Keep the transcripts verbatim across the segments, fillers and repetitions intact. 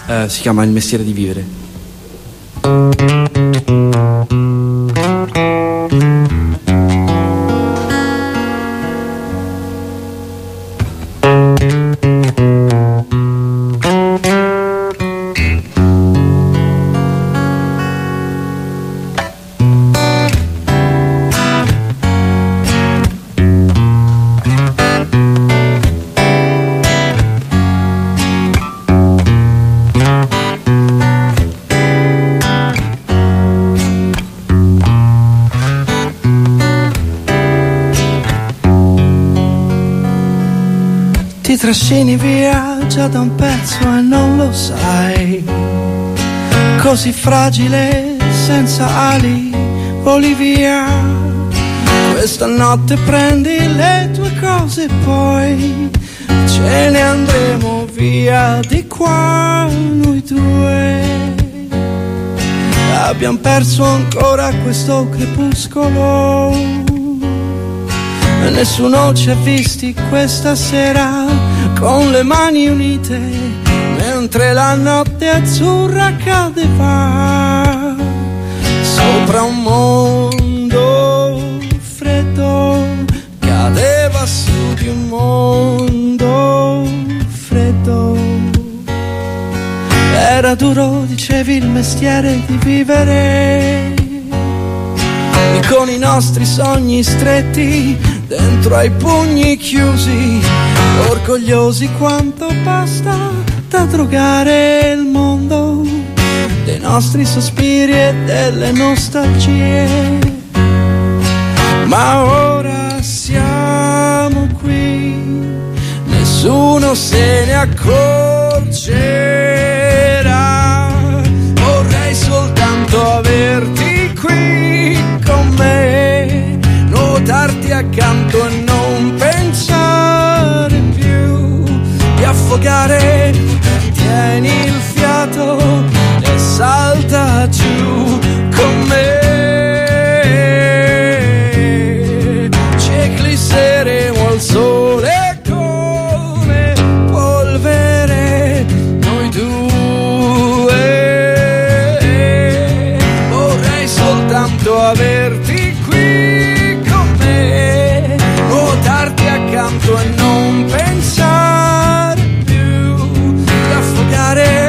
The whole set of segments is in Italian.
Uh, si chiama Il mestiere di vivere. Ti trascini via già da un pezzo e non lo sai, così fragile, senza ali, voli via. Questa notte prendi le tue cose e poi ce ne andremo via di qua noi due. Abbiamo perso ancora questo crepuscolo e nessuno ci ha visti questa sera con le mani unite mentre la notte azzurra cadeva sopra un mondo freddo, cadeva su di un mondo freddo. Era duro, dicevi, il mestiere di vivere e con i nostri sogni stretti dentro ai pugni chiusi, orgogliosi quanto basta da drogare il mondo dei nostri sospiri e delle nostalgie. Ma ora siamo qui, nessuno se ne accorgerà. Vorrei soltanto averti qui con me, nuotarti accanto e non pensare più di affogare. Tieni il fiato e salta giù con me. Ci eclisseremo al sole come polvere noi due. Vorrei soltanto averti qui con me, nuotarti accanto e non pensare più di affogare.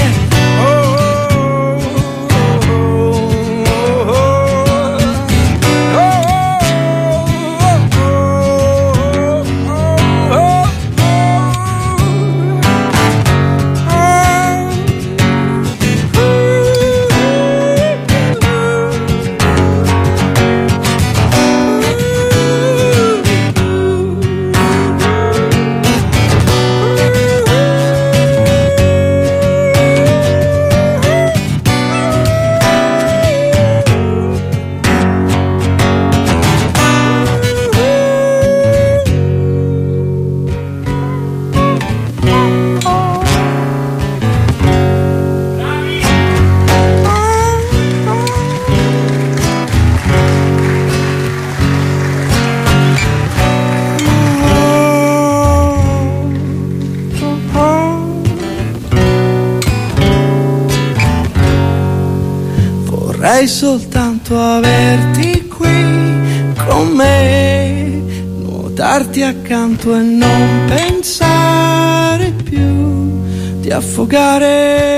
Vorrei soltanto averti qui con me, nuotarti accanto e non pensare più di affogare.